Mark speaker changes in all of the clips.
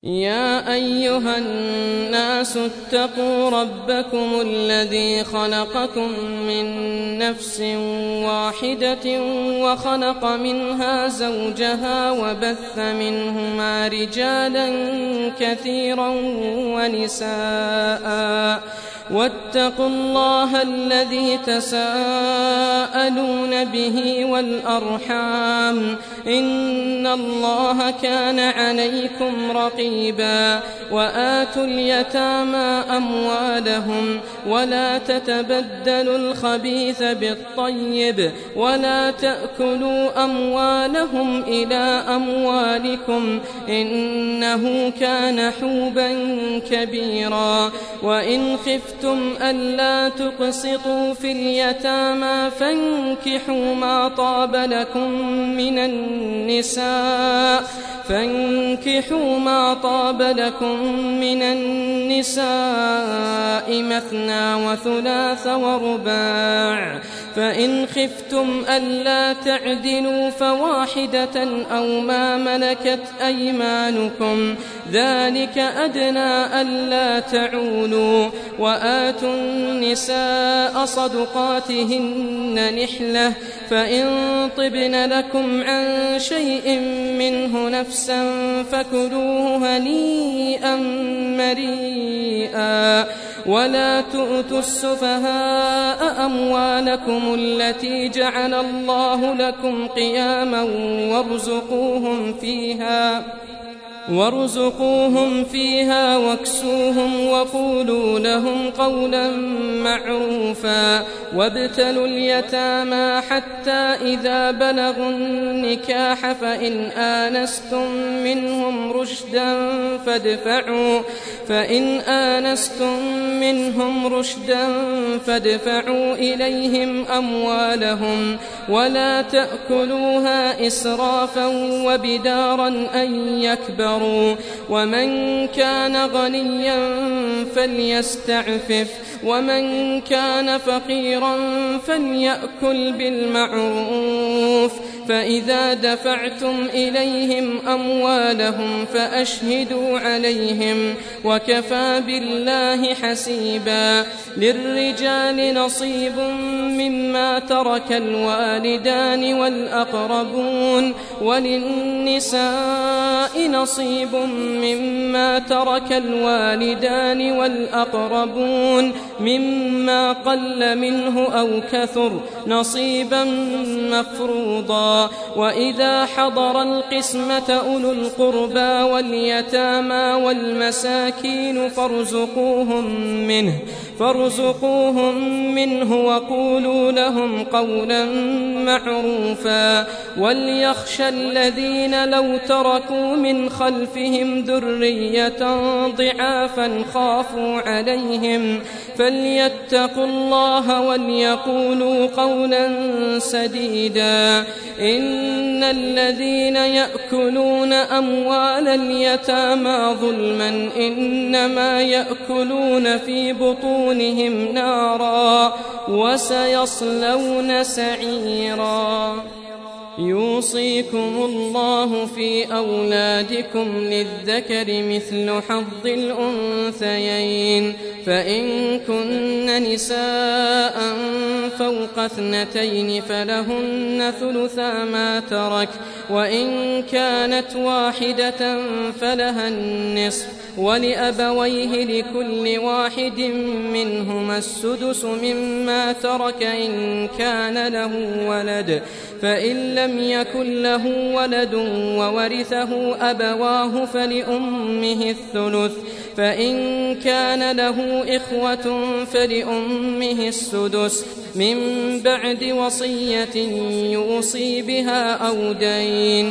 Speaker 1: يا أيها الناس اتقوا ربكم الذي خلقكم من نفس واحدة وخلق منها زوجها وبث منهما رجالا كثيرا ونساء واتقوا الله الذي تساءلون به والأرحام إن الله كان عليكم رقيبا وآتوا اليتامى أموالهم ولا تتبدلوا الخبيث بالطيب ولا تأكلوا أموالهم إلى أموالكم إنه كان حوبا كبيرا وإن خفتم ألا تقسطوا في اليتامى فانكحوا ما طاب لكم من النساء مثنى وثلاث ورباع فإن خفتم ألا تعدلوا فواحدة أو ما ملكت أيمانكم ذلك أدنى ألا تعولوا وآتوا النساء صدقاتهن نحلة فإن طبن لكم عن شيء منه نفسا فكلوه هنيئا مريئا ولا تؤتوا السفهاء أموالكم التي جعل الله لكم قياما وارزقوهم فيها واكسوهم وقولوا لهم قولا معروفا وابتلوا اليتامى حتى إذا بلغوا النكاح فإن آنستم منهم رشدا فادفعوا إليهم أموالهم ولا تأكلوها إسرافا وبدارا أن يكبروا ومن كان غنيا فليستعفف ومن كان فقيرا فليأكل بالمعروف فإذا دفعتم إليهم أموالهم فأشهدوا عليهم وكفى بالله حسيبا للرجال نصيب مما ترك الوالدان والأقربون وللنساء نصيب مما ترك الوالدان والأقربون مما قل منه أو كثر نصيبا مفروضا وإذا حضر القسمة أولو القربى واليتامى والمساكين فارزقوهم منه وقولوا لهم قولا معروفا وليخشى الذين لو تركوا من خلفهم ذرية ضعافا خافوا عليهم فليتقوا الله وليقولوا قولا سديدا إن الذين يأكلون أموال اليتامى ظلما إنما يأكلون في بطونهم نارا وسيصلون سعيرا يوصيكم الله في أولادكم للذكر مثل حظ الأنثيين فإن كن نساء فوق 2 فلهن ثلثا ما ترك وإن كانت واحدة فلها النصف ولأبويه لكل واحد منهما السدس مما ترك إن كان له ولد فإن لم يكن له ولد وورثه أبواه فلأمه الثلث فإن كان له إخوة فلأمه السدس من بعد وصية يوصي بها أو دين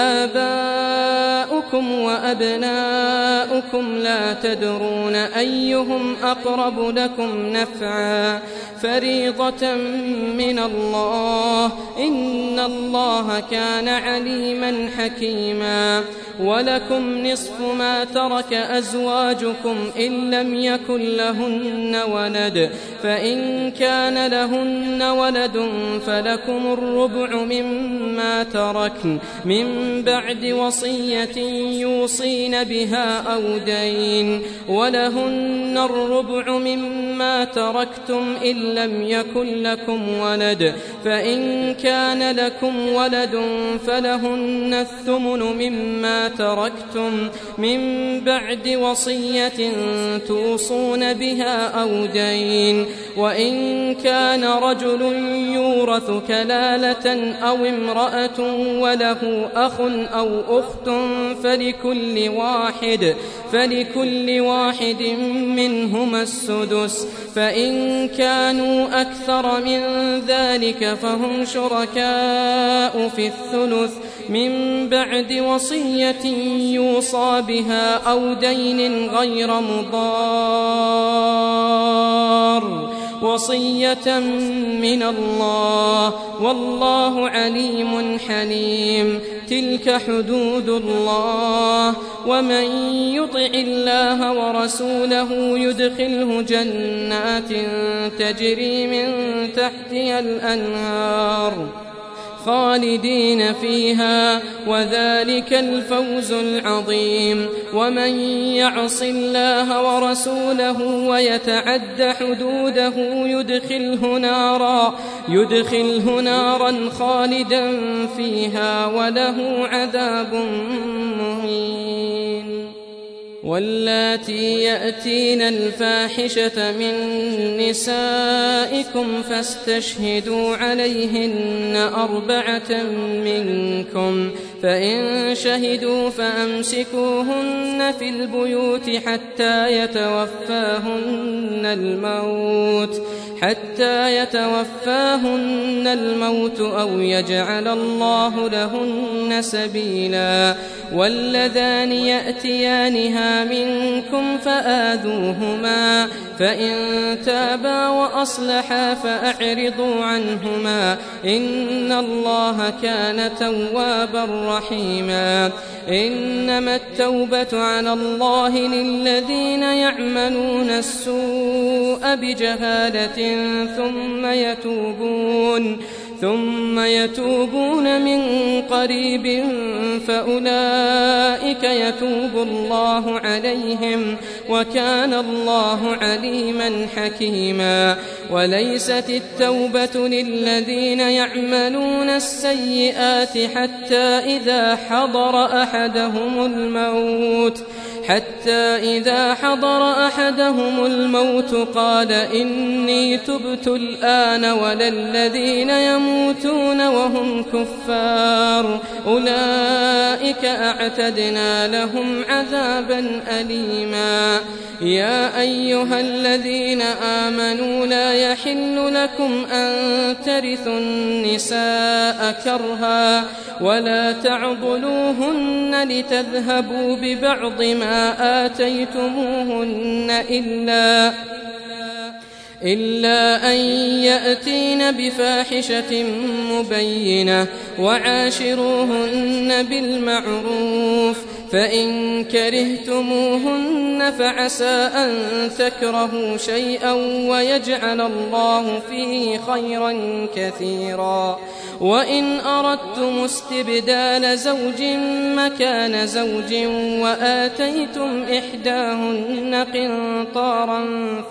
Speaker 1: آباؤكم وأبناؤكم لا تدرون أيهم أقرب لكم نفعا فريضة من الله إن الله كان عليما حكيما ولكم نصف ما ترك أزواجكم إن لم يكن لهن ولد فإن كان لهن ولد فلكم الربع مما تركن من بعد وصية يوصين بها أو دين، ولهن الربع مما تركتم إن لم يكن لكم ولد، فإن كان لكم ولد فلهن الثمن مما تركتم من بعد وصية توصون بها أو دين، وإن كان رجل يورث كلالة أو امرأة وله أخ أو أخت فلكل واحد منهما السدس، فإن كانوا أكثر من ذلك فهم شركاء في الثلث من بعد وصية يوصى بها أو دين غير مضار، وصية من الله، والله عليم حليم. تلك حدود الله، ومن يطع الله ورسوله يدخله جنات تجري من تحتها الأنهار خالدين فيها، وذلك الفوز العظيم. ومن يعص الله ورسوله ويتعد حدوده يدخله نارا خالدا فيها وله عذاب مهين. واللاتي يأتين الفاحشة من نسائكم فاستشهدوا عليهن 4 منكم، فإن شهدوا فأمسكوهن في البيوت حتى يتوفاهن الموت أو يجعل الله لهن سبيلا. واللذان يأتيانها منكم فآذوهما، فإن تابا وأصلحا فأعرضوا عنهما، إن الله كان توابا رحيما. إنما التوبة على الله للذين يعملون السوء بجهالة ثم يتوبون من قريب فأولئك يتوب الله عليهم، وكان الله عليما حكيما. وليست التوبة للذين يعملون السيئات حتى إذا حضر أحدهم الموت قال إني تبت الآن، ولا الذين يموتون وهم كفار أولئك أعتدنا لهم عذابا أليما. يا أيها الذين آمنوا لا يحل لكم أن ترثوا النساء كرها ولا تعضلوهن لتذهبوا ببعض ما آتيتموهن إلا أن يأتين بفاحشة مبينة، وعاشروهن بالمعروف، فإن كرهتموهن فعسى أن تكرهوا شيئا ويجعل الله فيه خيرا كثيرا. وإن أردتم استبدال زوج مكان زوج وآتيتم إحداهن قنطارا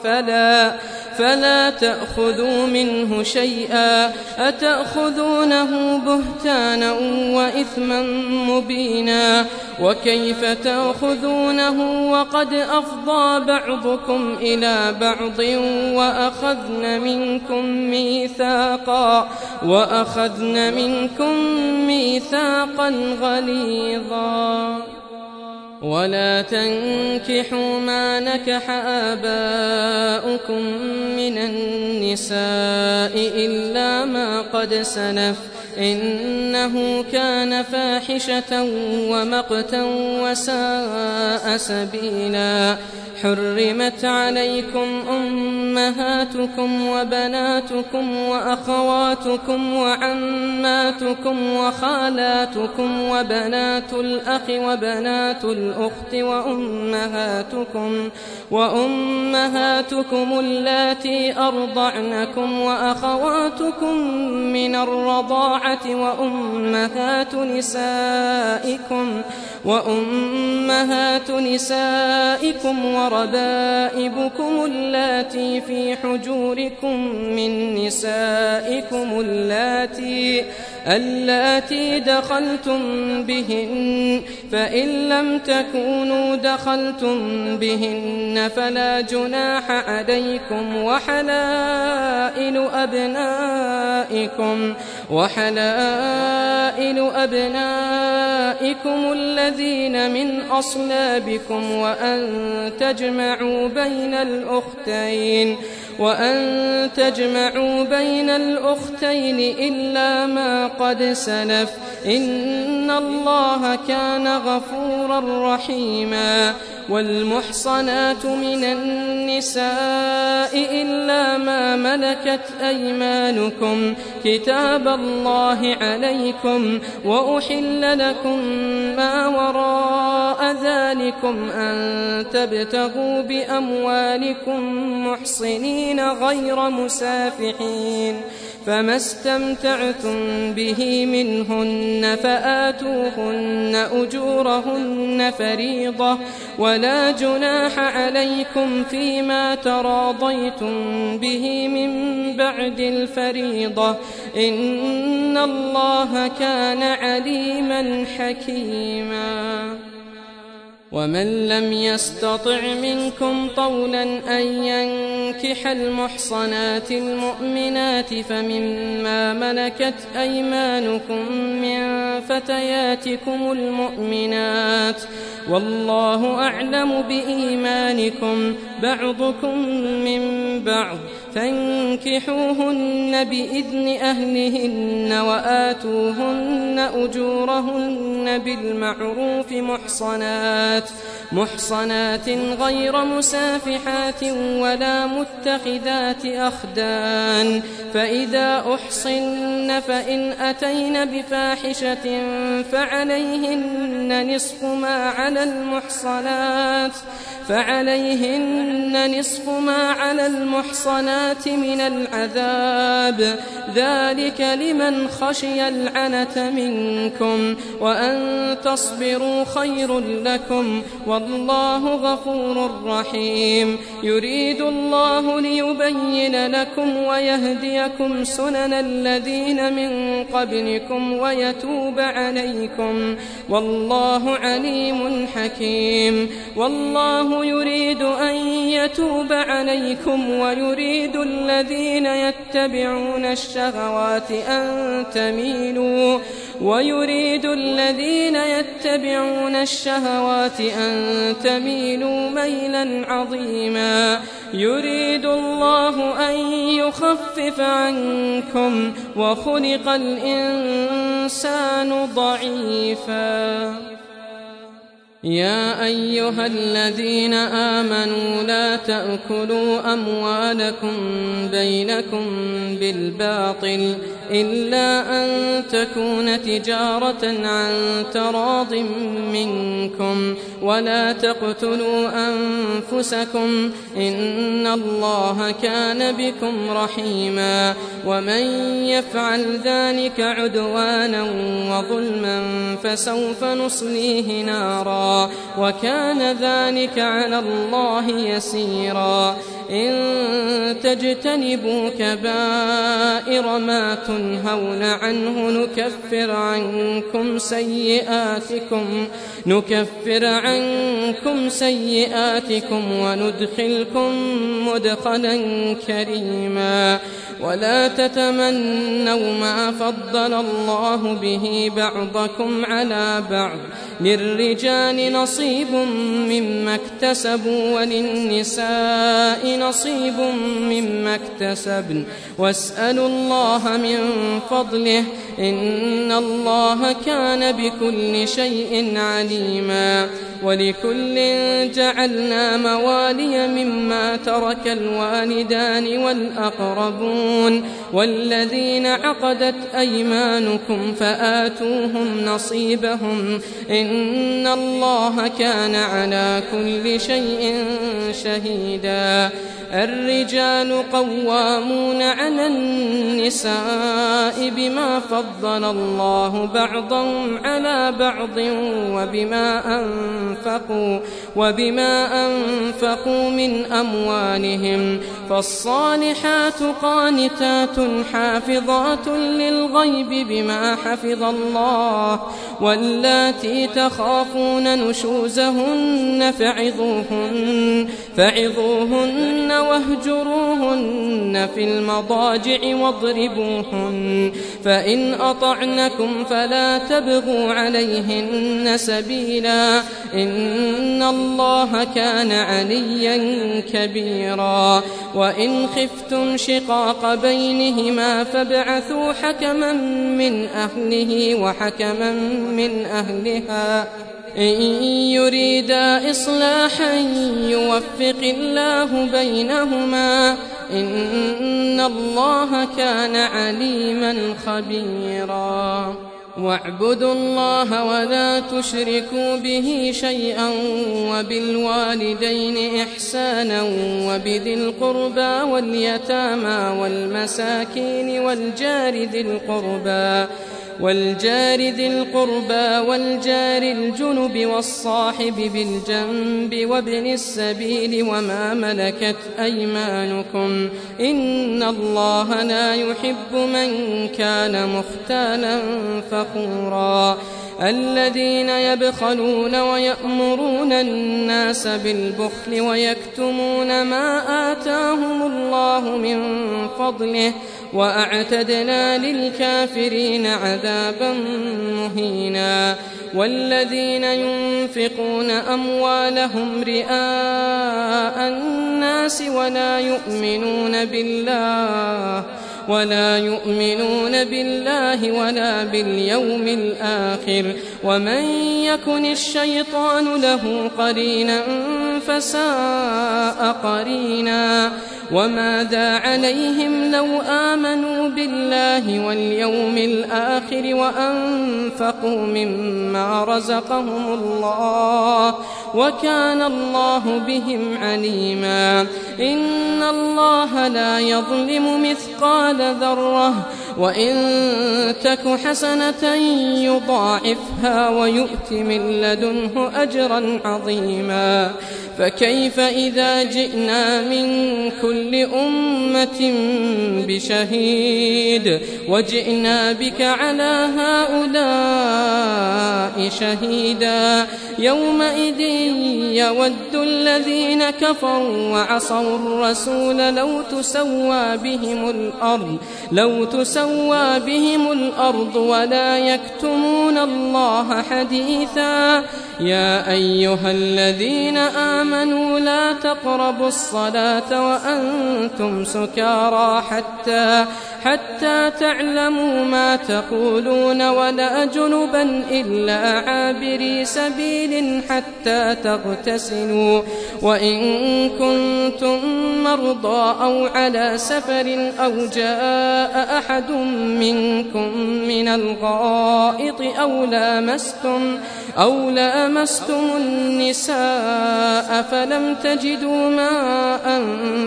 Speaker 1: فلا تأخذوا منه شيئا، أتأخذونه بهتانا وإثما مبينا، وكيف تأخذونه وقد أفضى بعضكم إلى بعض وأخذن منكم ميثاقا غليظا. ولا تنكحوا ما نكح آباؤكم من النساء إلا ما قد سلف، إنه كان فاحشة ومقتا وساء سبيلا. حرمت عليكم أمهاتكم وبناتكم وأخواتكم وعماتكم وخالاتكم وبنات الأخ وبنات الأخت وأمهاتكم اللاتي أرضعنكم وأخواتكم من الرضاعة الرضاعة وأمهات نسائكم وربائبكم اللاتي في حجوركم من نسائكم اللاتي دخلتم بهن، فإن لم تكونوا دخلتم بهن فلا جناح عليكم، وحلائل أبنائكم الذين من أصلابكم، وأن تجمعوا بين الأختين إلا ما قد سلف، إن الله كان غفورا رحيما. والمحصنات من النساء إلا ما ملكت أيمانكم كتاب الله عليكم، وأحل لكم ما وراء ذلكم أن تبتغوا بأموالكم محصنين غير مسافحين، فما استمتعتم به منهن فآتوهن أجورهن فريضة، ولا جناح عليكم فيما تراضيتم به من بعد الفريضة، إن الله كان عليما حكيما. ومن لم يستطع منكم طولا أن ينكح المحصنات المؤمنات فمما ملكت أيمانكم من فتياتكم المؤمنات، والله أعلم بإيمانكم، بعضكم من بعض، فانكحوهن بإذن أهلهن وآتوهن أجورهن بالمعروف محصنات غير مسافحات ولا متخذات أخدان، فإذا أحصن فإن أتين بفاحشة فعليهن نصف ما على المحصنات من العذاب، ذلك لمن خشي العنة منكم، وأن تصبروا خير لكم، والله غفور رحيم. يريد الله ليبين لكم ويهديكم سنن الذين من قبلكم ويتوب عليكم، والله عليم حكيم. والله يريد أن يتوب عليكم ويريد الذين يتبعون الشهوات أن تميلوا ميلا عظيما. يريد الله أن يخفف عنكم وخلق الإنسان ضعيفا. يا أيها الذين آمنوا لا تأكلوا أموالكم بينكم بالباطل إلا أن تكون تجارة عن تراض منكم، ولا تقتلوا أنفسكم إن الله كان بكم رحيما. ومن يفعل ذلك عدوانا وظلما فسوف نصليه نارا، وكان ذلك على الله يسيرا. إن تجتنبوا كبائر ما تنهون عنه نكفر عنكم سيئاتكم وندخلكم مدخلا كريما. ولا تتمنوا ما فضل الله به بعضكم على بعض، للرجال نصيب مما اكتسبوا وللنساء نصيب مما اكتسبن، واسألوا الله من فضله إن الله كان بكل شيء عليما. ولكل جعلنا موالي مما ترك الوالدان والأقربون والذين عقدت أيمانكم فآتوهم نصيبهم إن الله كان على كل شيء شهيدا. الرجال قوامون على النساء النساء بما فضل الله بعضهم على بعض وبما أنفقوا من أموالهم، فالصالحات قانتات حافظات للغيب بما حفظ الله، واللاتي تخافون نشوزهن فعظوهن واهجروهن في المضاجع واضربوهن، فإن أطعنكم فلا تبغوا عليهن سبيلا، إن الله كان عليا كبيرا. وإن خفتم شقاق بينهما فابعثوا حكما من أهله وحكما من أهلها إن يريدا إصلاحا يوفق الله بينهما، إن الله كان عليما خبيرا. واعبدوا الله ولا تشركوا به شيئا، وبالوالدين إحسانا، وبذي القربى واليتامى والمساكين والجار ذي القربى والجار الجنب والصاحب بالجنب وابن السبيل وما ملكت أيمانكم، إن الله لا يحب من كان مختالا فخورا. الذين يبخلون ويأمرون الناس بالبخل ويكتمون ما آتاهم الله من فضله، وأعتدنا للكافرين عذابا مهينا. والذين ينفقون أموالهم رئاء الناس ولا يؤمنون بالله ولا باليوم الآخر، ومن يكن الشيطان له قرينا فساء قرينا. وماذا عليهم لو آمنوا بالله واليوم الآخر وأنفقوا مما رزقهم الله، وكان الله بهم عليما. إن الله لا يظلم مثقال ذرة، وإن تك حسنة يضاعفها ويؤت من لدنه أجرا عظيما. فكيف إذا جئنا من كل أمة بشهيد وجئنا بك على هؤلاء شهيدا، يومئذ يود الذين كفروا وعصوا الرسول لو تسوى بهم الأرض ولا يكتمون الله حديثا. يا أيها الذين آمنوا لا تقربوا الصلاة وأنتم سكارى حتى تعلموا ما تقولون، ولا جنبا إلا عابري سبيل حتى تغتسلوا، وإن كنتم مرضى أو على سفر أو جاء أحد منكم من الغائط أو لامستم النساء فلم تجدوا ماء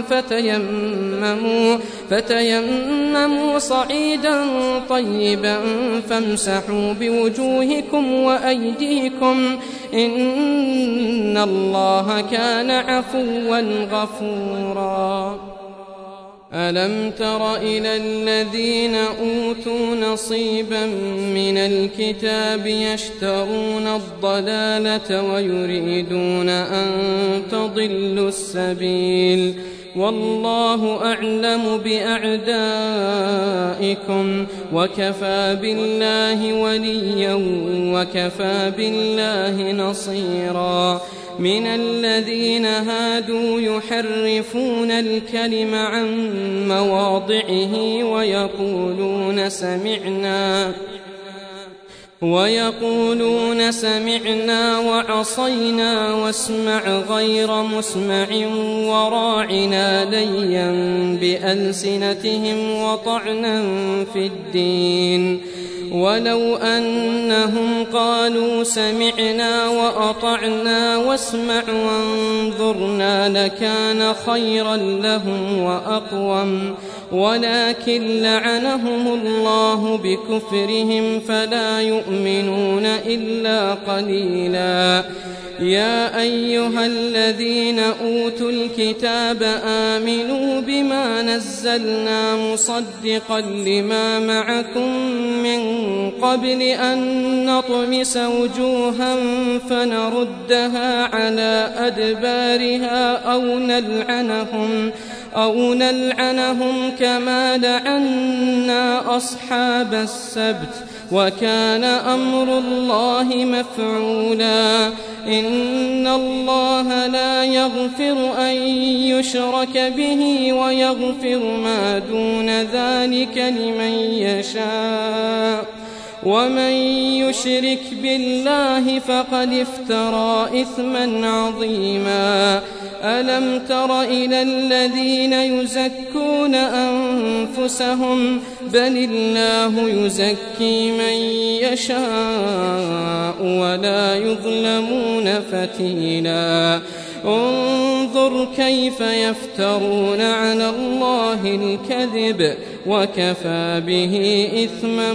Speaker 1: فتيمموا صعيدا طيبا فامسحوا بوجوهكم وأيديكم، إن الله كان عفوا غفورا. ألم تر إلى الذين أوتوا نصيبا من الكتاب يشترون الضلالة ويريدون أن تضلوا السبيل، والله أعلم بأعدائكم، وكفى بالله وليا وكفى بالله نصيرا. من الذين هادوا يحرفون الكلم عن مواضعه ويقولون سمعنا وعصينا واسمع غير مسمع وراعنا ليا بألسنتهم وطعنا في الدين، ولو أنهم قالوا سمعنا وأطعنا واسمع وانظرنا لكان خيرا لهم ولكن لعنهم الله بكفرهم فلا يؤمنون إلا قليلا. يا أيها الذين أوتوا الكتاب آمنوا بما نزلنا مصدقا لما معكم من قبل أن نطمس وجوها فنردها على أدبارها أو نلعنهم كما لعنا أصحاب السبت وكان أمر الله مفعولا. إن الله لا يغفر أن يشرك به ويغفر ما دون ذلك لمن يشاء ومن يشرك بالله فقد افترى إثما عظيما. ألم تر إلى الذين يزكون أنفسهم بل الله يزكي من يشاء ولا يظلمون فتيلا. انظر كيف يفترون على الله الكذب وكفى به إثما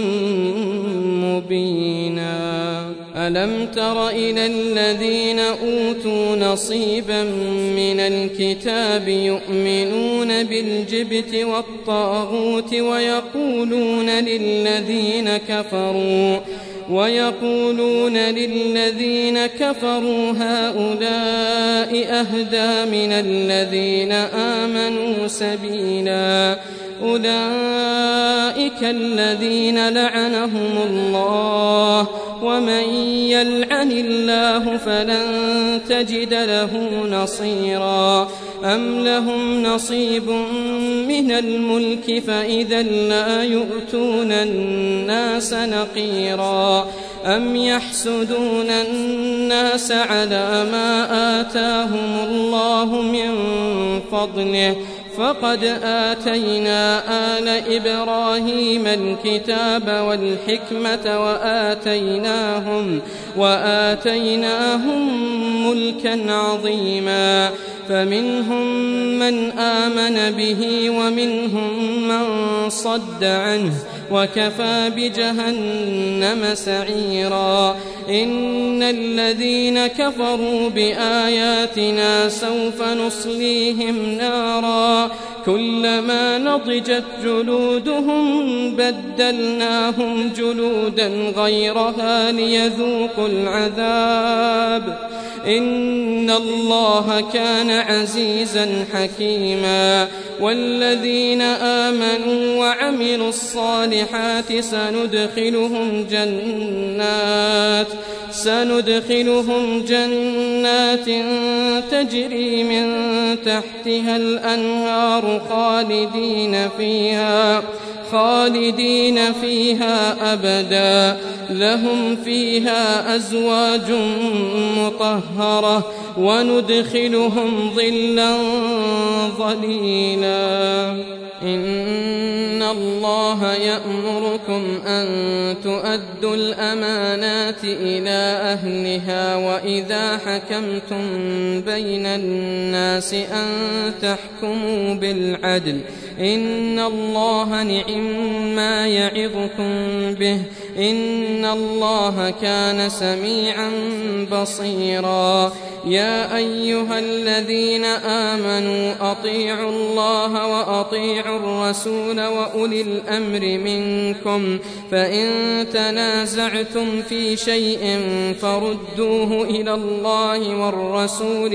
Speaker 1: مبينا. ألم تر إلى الذين أوتوا نصيبا من الكتاب يؤمنون بالجبت والطاغوت ويقولون للذين كفروا هؤلاء أهدى من الذين آمنوا سبيلا. أولئك الذين لعنهم الله ومن يلعن الله فلن تجد له نصيرا. أم لهم نصيب من الملك فإذا لا يؤتون الناس نقيرا. أم يحسدون الناس على ما آتاهم الله من فضله فقد آتينا آل إبراهيم الكتاب والحكمة وآتيناهم ملكا عظيما. فمنهم من آمن به ومنهم من صد عنه وكفى بجهنم سعيرا. إن الذين كفروا بآياتنا سوف نصليهم نارا كلما نضجت جلودهم بدلناهم جلودا غيرها ليذوقوا العذاب. إن الله كان عزيزا حكيما. والذين آمنوا وعملوا الصالحات سندخلهم جنات تجري من تحتها الأنهار خالدين فيها أبدا. لهم فيها أزواج مطهرة وندخلهم ظلا ظليلا. إن الله يأمركم أن تؤدوا الأمانات إلى أهلها وإذا حكمتم بين الناس أن تحكموا بالعدل. إن الله نعم يعظكم به إن الله كان سميعا بصيرا. يا أيها الذين آمنوا أطيعوا الله وأطيعوا الرسول وأولي الأمر منكم فإن تنازعتم في شيء فردوه إلى الله والرسول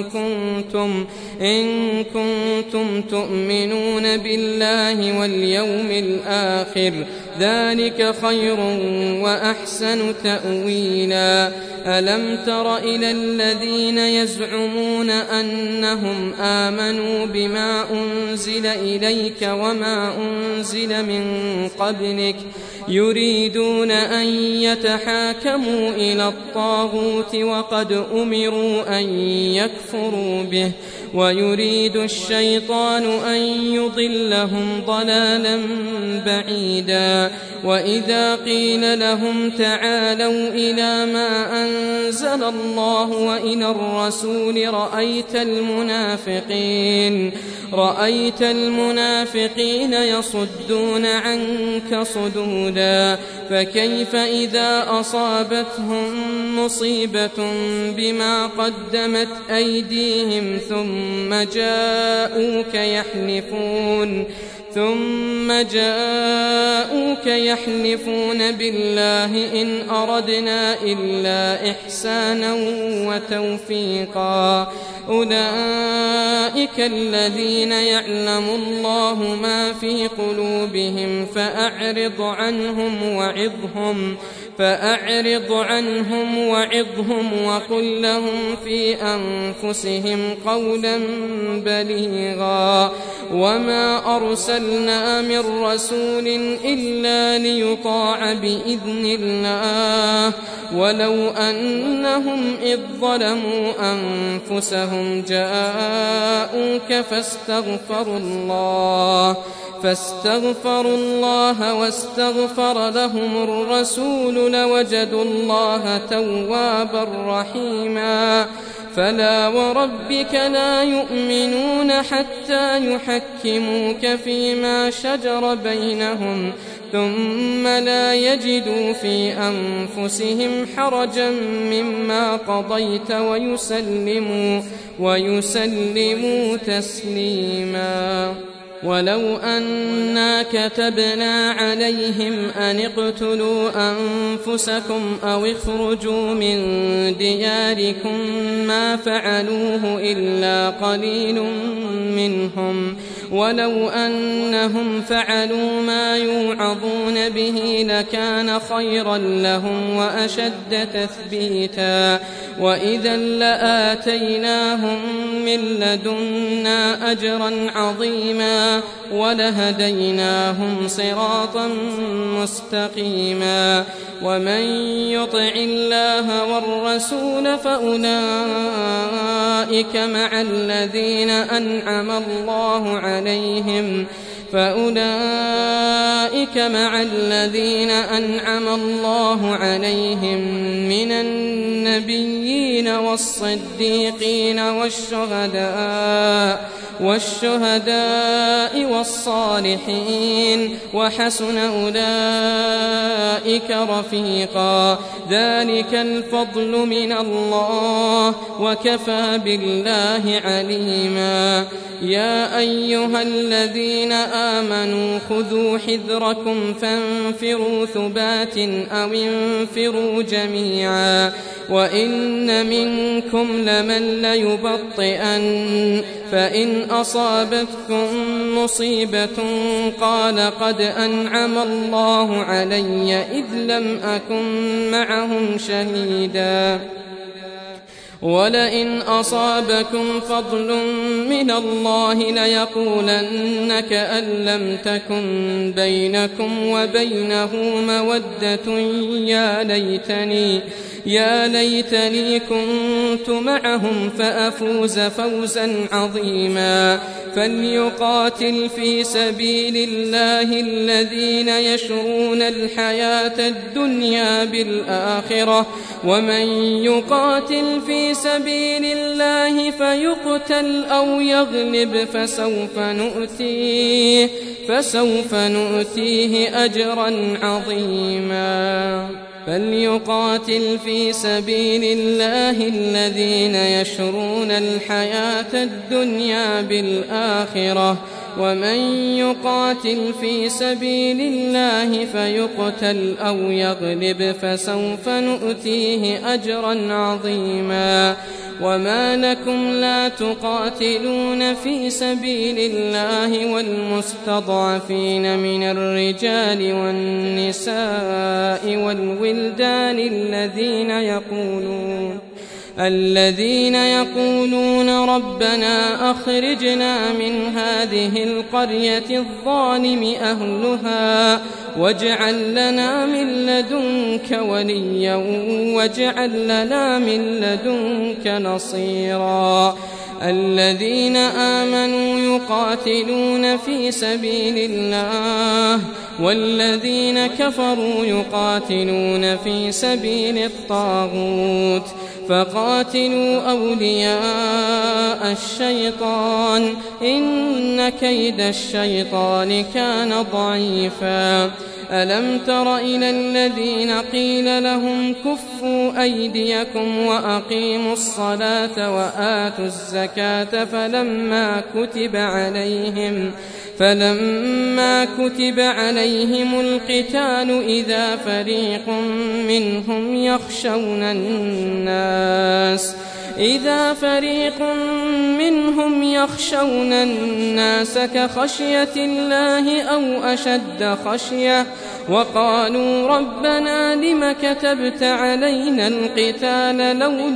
Speaker 1: إن كنتم تؤمنون بالله واليوم الآخر ذلك خير وأحسن تأويلا. ألم تر إلى الذين يزعمون أنهم آمنوا بما أنزل إليك وما أنزل من قبلك يريدون أن يتحاكموا إلى الطاغوت وقد أمروا أن يكفروا به ويريد الشيطان أن يضلهم ضلالا بعيدا. وإذا قيل لهم تعالوا إلى ما أنزل الله وإلى الرسول رأيت رأيت المنافقين يصدون عنك صدودا فكيف إذا أصابتهم مصيبة بما قدمت أيديهم ثم جاءوك يحلفون بالله إن أردنا إلا إحسانا وتوفيقا أولئك الذين يعلم الله ما في قلوبهم فأعرض عنهم وعظهم وقل لهم في أنفسهم قولا بليغا وما أرسلنا من رسول إلا ليطاع بإذن الله ولو أنهم إذ ظلموا أنفسهم جاءوك فاستغفروا الله واستغفر لهم الرسول لوجدوا الله توابا رحيما فلا وربك لا يؤمنون حتى يحكموك فيما شجر بينهم ثم لا يجدوا في أنفسهم حرجا مما قضيت ويسلموا تسليما ولو أنا كتبنا عليهم أن اقتلوا أنفسكم أو اخرجوا من دياركم ما فعلوه إلا قليل منهم ولو أنهم فعلوا ما يوعظون به لكان خيرا لهم وأشد تثبيتا وإذا لآتيناهم من لدنا أجرا عظيما ولهديناهم صراطا مستقيما ومن يطع الله والرسول فأولئك مع الذين أنعم الله عليهم من النبيين والصديقين والشهداء والصالحين وحسن أولئك رفيقا ذلك الفضل من الله وكفى بالله عليما يا أيها الذين آمنوا خذوا حذركم فانفروا ثبات أو انفروا جميعا وإن منكم لمن ليبطئن فإن أصابتكم مصيبة قال قد أنعم الله علي إذ لم أكن معهم شهيدا ولئن أصابكم فضل من الله ليقولن كأن لم تكن بينكم وبينه مودة يا ليتني كنت معهم فأفوز فوزا عظيما فليقاتل في سبيل الله الذين يشرون الحياة الدنيا بالآخرة ومن يقاتل في سبيل الله فيقتل أو يغلب فسوف نؤتيه أجرا عظيما فليقاتل في سبيل الله الذين يشرون الحياة الدنيا بالآخرة ومن يقاتل في سبيل الله فيقتل أو يغلب فسوف نؤتيه أجرا عظيما وما لكم لا تقاتلون في سبيل الله والمستضعفين من الرجال والنساء والولدان الذين يقولون ربنا أخرجنا من هذه القرية الظالم أهلها واجعل لنا من لدنك وليا واجعل لنا من لدنك نصيرا الذين آمنوا يقاتلون في سبيل الله والذين كفروا يقاتلون في سبيل الطاغوت فقاتلوا أولياء الشيطان إن كيد الشيطان كان ضعيفا ألم تر إلى الذين قيل لهم كفوا أيديكم وأقيموا الصلاة وآتوا الزكاة فلما كتب عليهم القتال إذا فريق منهم يخشون الناس كخشية الله أو أشد خشية وقالوا ربنا لم كتبت علينا القتال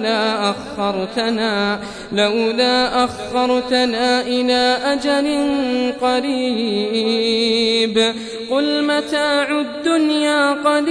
Speaker 1: لولا أخرتنا إلى أجل قريب قل متاع الدنيا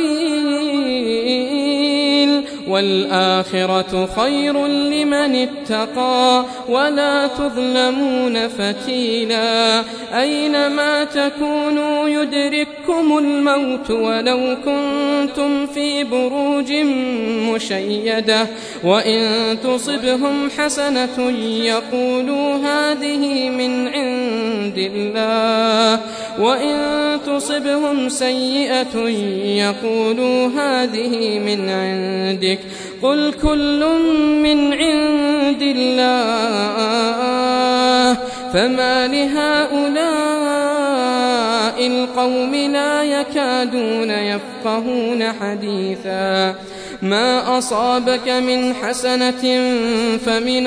Speaker 1: قليل والآخرة خير لمن اتقى ولا تظلمون فتيلا أينما تكونوا يدرككم الموت ولو كنتم في بروج مشيدة وإن تصبهم حسنة يقولوا هذه من عند الله وإن تصبهم سيئة يقولوا هذه من عندك قل كل من عند الله فما لهؤلاء القوم لا يكادون يفقهون حديثا ما أصابك من حسنة فمن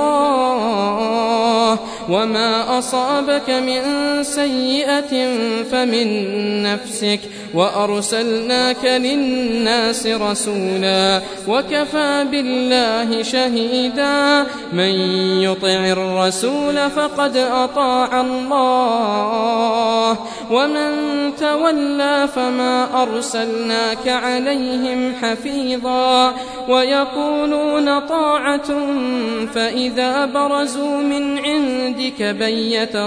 Speaker 1: الله وما أصابك من سيئة فمن نفسك وأرسلناك للناس رسولا وكفى بالله شهيدا من يطع الرسول فقد أطاع الله ومن تولى فما أرسلناك عليهم حفيظا ويقولون طاعة فإذا برزوا من عندك بيت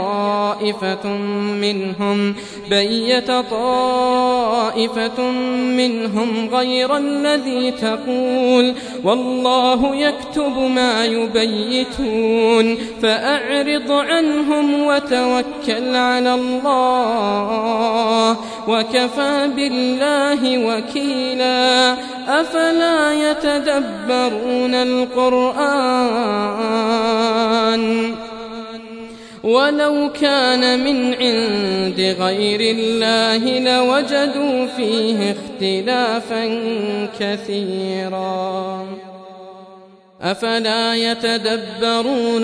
Speaker 1: طائفة منهم غير الذي تقول والله يكتب ما يبيتون فأعرض عنهم وتوكل على الله وكفى بالله وكيلا أفلا يتدبرون القرآن ولو كان من عند غير الله لوجدوا فيه اختلافا كثيرا أفلا يتدبرون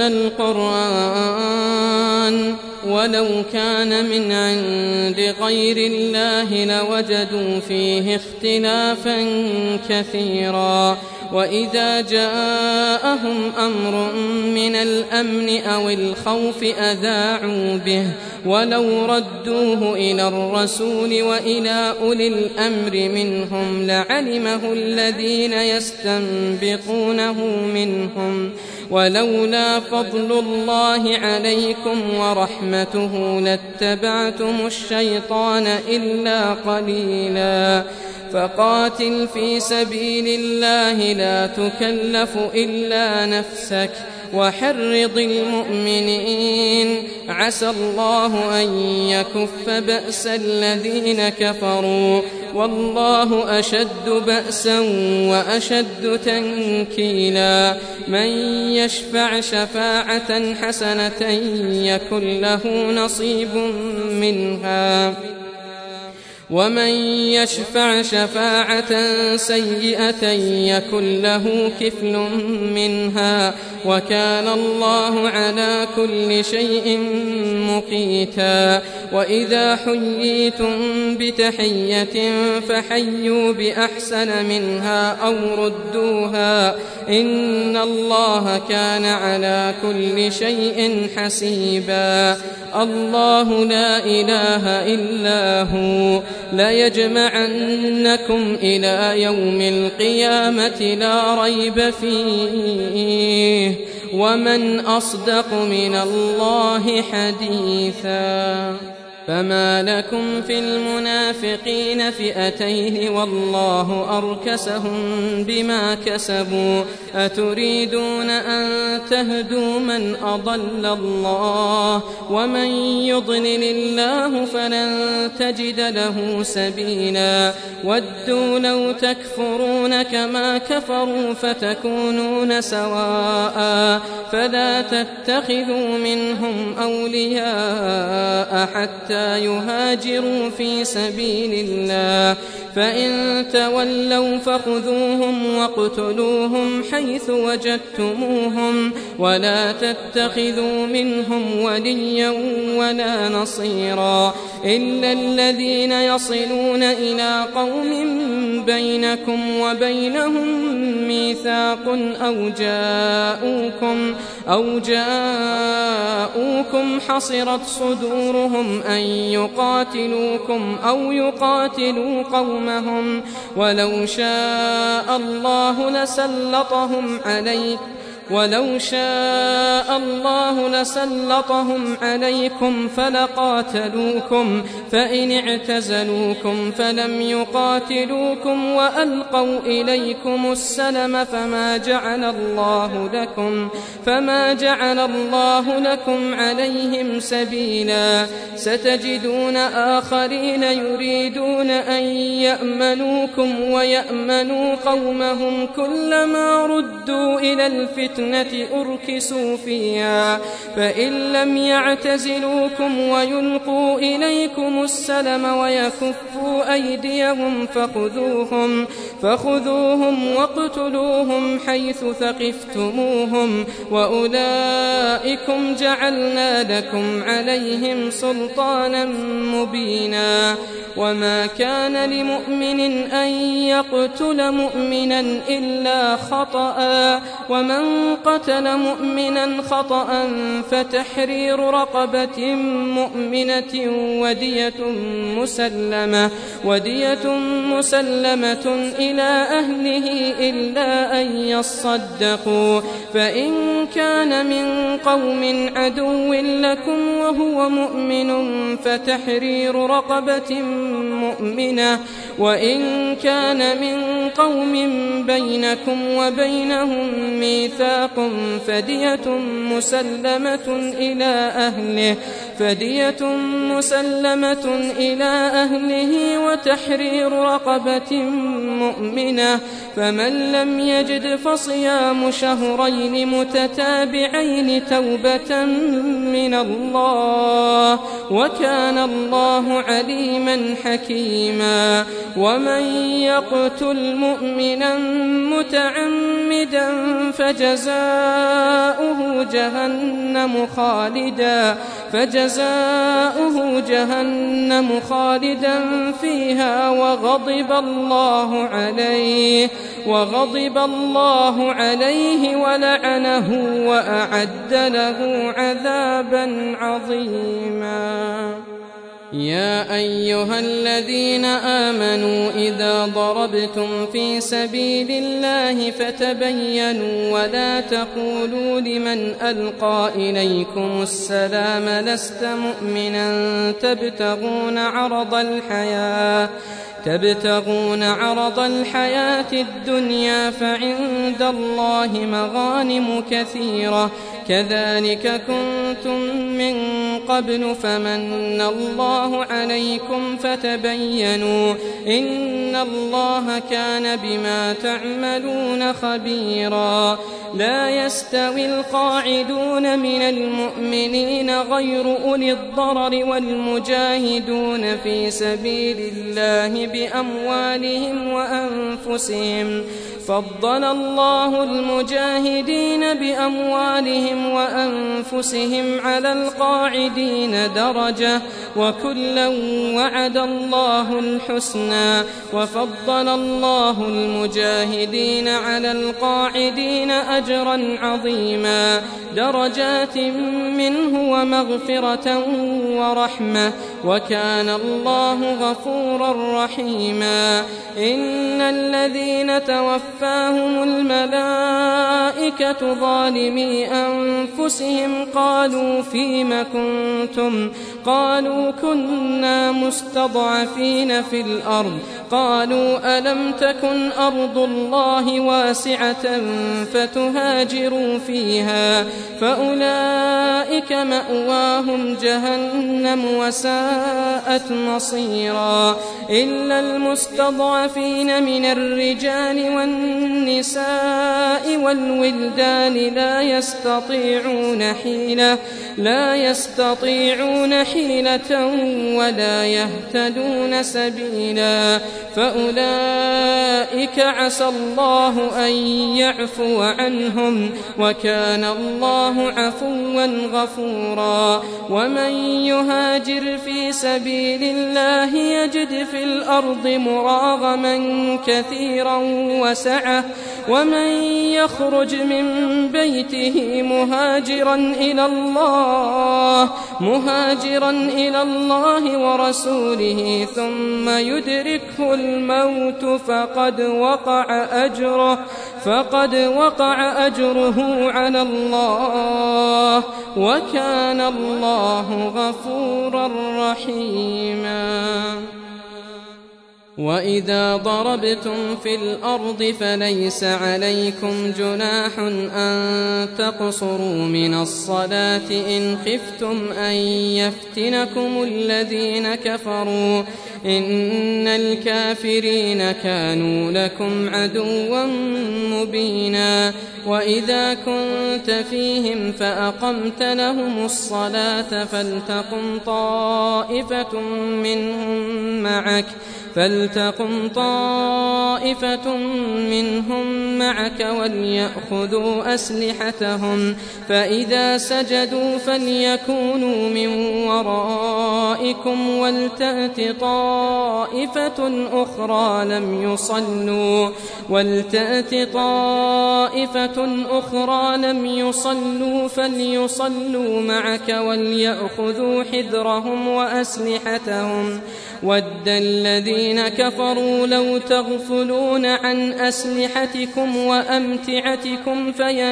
Speaker 1: القرآن ولو كان من عند غير الله لوجدوا فيه اختلافا كثيرا وإذا جاءهم أمر من الأمن أو الخوف أذاعوا به ولو ردوه إلى الرسول وإلى أولي الأمر منهم لعلمه الذين يستنبطونه منهم ولولا فضل الله عليكم ورحمته لاتبعتم الشيطان إلا قليلا فقاتل في سبيل الله لا تكلف إلا نفسك وحرض المؤمنين عسى الله أن يكف بأس الذين كفروا والله أشد بأسا وأشد تنكيلا من يشفع شفاعة حسنة يكن له نصيب منها ومن يشفع شفاعة سيئة يكن له كفل منها وكان الله على كل شيء مقيتا وإذا حييتم بتحية فحيوا بأحسن منها أو ردوها إن الله كان على كل شيء حسيبا الله لا إله إلا هو ليجمعنكم إلى يوم القيامة لا ريب فيه ومن أصدق من الله حديثا. فما لكم في المنافقين فئتين والله أركسهم بما كسبوا أتريدون أن تهدوا من أضل الله ومن يضلل الله فلن تجد له سبيلا ودوا لو تكفرون كما كفروا فتكونون سواء فلا تتخذوا منهم أولياء حتى يهاجروا في سبيل الله فإن تولوا فخذوهم واقتلوهم حيث وجدتموهم ولا تتخذوا منهم وليا ولا نصيرا إلا الذين يصلون إلى قوم بينكم وبينهم ميثاق أو جاءوكم حصرت صدورهم أن يقاتلوكم أو يقاتلوا قومهم ولو شاء الله لسلطهم عليكم فلقاتلوكم فإن اعتزلوكم فلم يقاتلوكم وألقوا إليكم السلم فما جعل الله لكم عليهم سبيلا ستجدون آخرين يريدون أن يأمنوكم ويأمنوا قومهم كلما ردوا إلى الفتنة أركسوا فيها فإن لم يعتزلوكم ويلقوا إليكم السلم ويكفوا أيديهم فخذوهم واقتلوهم حيث ثقفتموهم وأولئكم جعلنا لكم عليهم سلطانا مبينا وما كان لمؤمن أن يقتل مؤمنا إلا خطأ ومن قتل مؤمنا خطأ فتحرير رقبة مؤمنة ودية مسلمة إلى أهله إلا أن يصدقوا فإن كان من قوم عدو لكم وهو مؤمن فتحرير رقبة مؤمنة وإن كان من قوم بينكم وبينهم ميثاق فدية مسلمة إلى أهله وتحرير رقبة مؤمنة فمن لم يجد فصيام شهرين متتابعين توبة من الله وكان الله عليما حكيما ومن يقتل مؤمنا متعمدا فجزاؤه جهنم خالدا فيها وغضب الله عليه ولعنه وأعد له عذابا عظيما يا أيها الذين آمنوا إذا ضربتم في سبيل الله فتبينوا ولا تقولوا لمن ألقى إليكم السلام لست مؤمنا تبتغون عرض الحياة الدنيا فعند الله مغانم كثيرة كذلك كنتم من قبل فمن الله عليكم فتبينوا إن الله كان بما تعملون خبيرا لا يستوي القاعدون من المؤمنين غير أولي الضرر والمجاهدون في سبيل الله بأموالهم وأنفسهم فضل الله المجاهدين بأموالهم وأنفسهم على القاعدين درجة وكلا وعد الله الحسنى وفضل الله المجاهدين على القاعدين أجرا عظيما درجات منه ومغفرة ورحمة وكان الله غفورا رحيما إن الذين توفاهم الملائكة ظالمي أنفسهم قالوا كنا مستضعفين في الأرض قالوا ألم تكن أرض الله واسعة فتهاجروا فيها فأولئك مأواهم جهنم وساءت مصيرا إلا المستضعفين من الرجال والنساء والولدان لا يستطيعون حيلة ولا يهتدون سبيلا فأولئك عسى الله أن يعفو عنهم وكان الله عفوا غفورا ومن يهاجر في سبيل الله يجد في الأرض مراغما كثيرا وسعة ومن يخرج من بيته مهاجرا إلى الله ورسوله ثم يدركه الموت فقد وقع أجره على الله وكان الله غفورا رحيما وإذا ضربتم في الأرض فليس عليكم جناح أن تقصروا من الصلاة إن خفتم أن يفتنكم الذين كفروا إن الكافرين كانوا لكم عدوا مبينا وإذا كنت فيهم فأقمت لهم الصلاة فلتقم طائفة منهم معك وليأخذوا أسلحتهم فإذا سجدوا فليكونوا من ورائكم ولتأت طائفة أخرى لم يصلوا فليصلوا معك وليأخذوا حذرهم وأسلحتهم ود الذين كفروا لو تغفلون عن أسلحتكم وأمتعتكم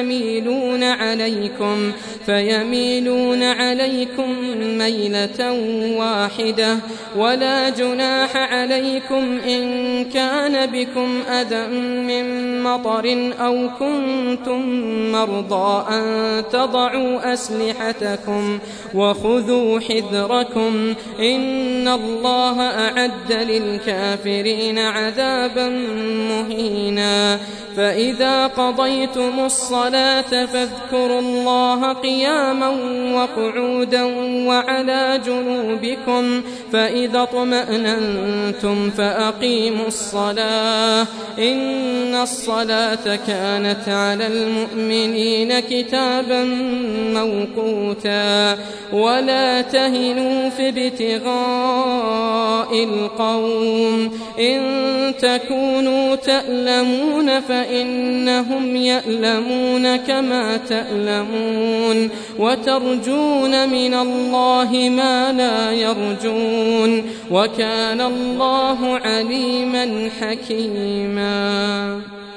Speaker 1: فيميلون عليكم ميلة واحدة ولا جناح عليكم إن كان بكم أذى من مطر أو كنتم مرضى أن تضعوا أسلحتكم وخذوا حذركم إن الله أعد للكافرين عذابا مهينا فإذا قضيتم الصلاة فاذكروا الله قياما وقعودا وعلى جنوبكم فإذا اطمأننتم فأقيموا الصلاة إن الصلاة كانت على المؤمنين كتابا موقوتا ولا تهنوا في ابتغاء القوم إن تكونوا تألمون فإنهم يألمون كما تألمون وترجون من الله ما لا يرجون وكان الله عليما حكيما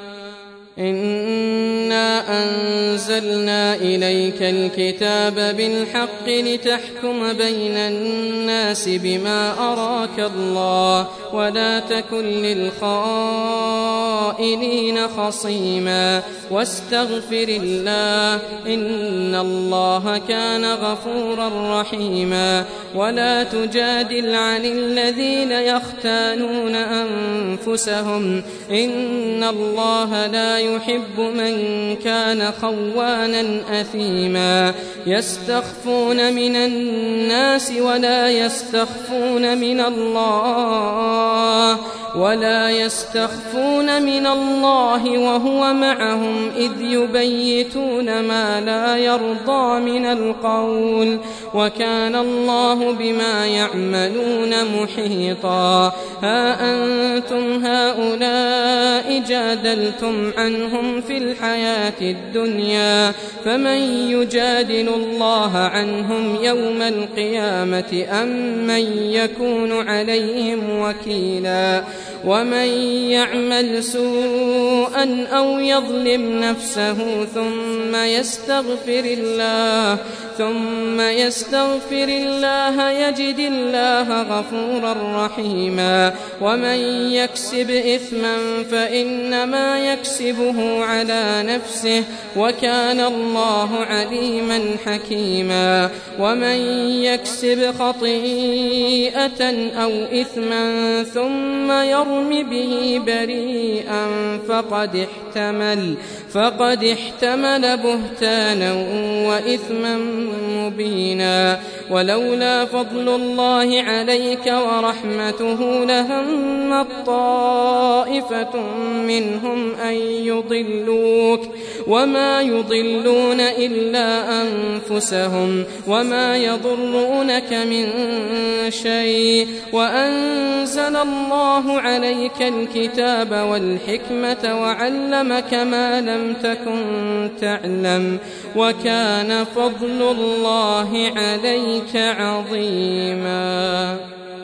Speaker 1: إنا أنزلنا إليك الكتاب بالحق لتحكم بين الناس بما أراك الله ولا تكن للخائنين خصيما واستغفر الله إن الله كان غفورا رحيما ولا تجادل عن الذين يختانون أنفسهم إن الله لا يحب من كان خوانا أثيما يستخفون من الناس ولا يستخفون من الله وهو معهم إذ يبيتون ما لا يرضى من القول وكان الله بما يعملون محيطا ها أنتم هؤلاء جادلتم عن عنهم في الحياة الدنيا فمن يجادل الله عنهم يوم القيامة أم من يكون عليهم وكيلا ومن يعمل سوءا أو يظلم نفسه ثم يستغفر الله يجد الله غفورا رحيما ومن يكسب إثما فإنما يكسبه على نفسه وكان الله عليما حكيما ومن يكسب خطيئة أو إثما ثم يرم به بريئا فقد احتمل بهتانا وإثما مبينا ولولا فضل الله عليك ورحمته لهم طائفة منهم أن يضلوك وما يضلون إلا أنفسهم وما يضرونك من شيء وأنزل الله عليك الكتاب والحكمة وعلمك ما لم تكن تعلم وكان فضل الله عليك عظيما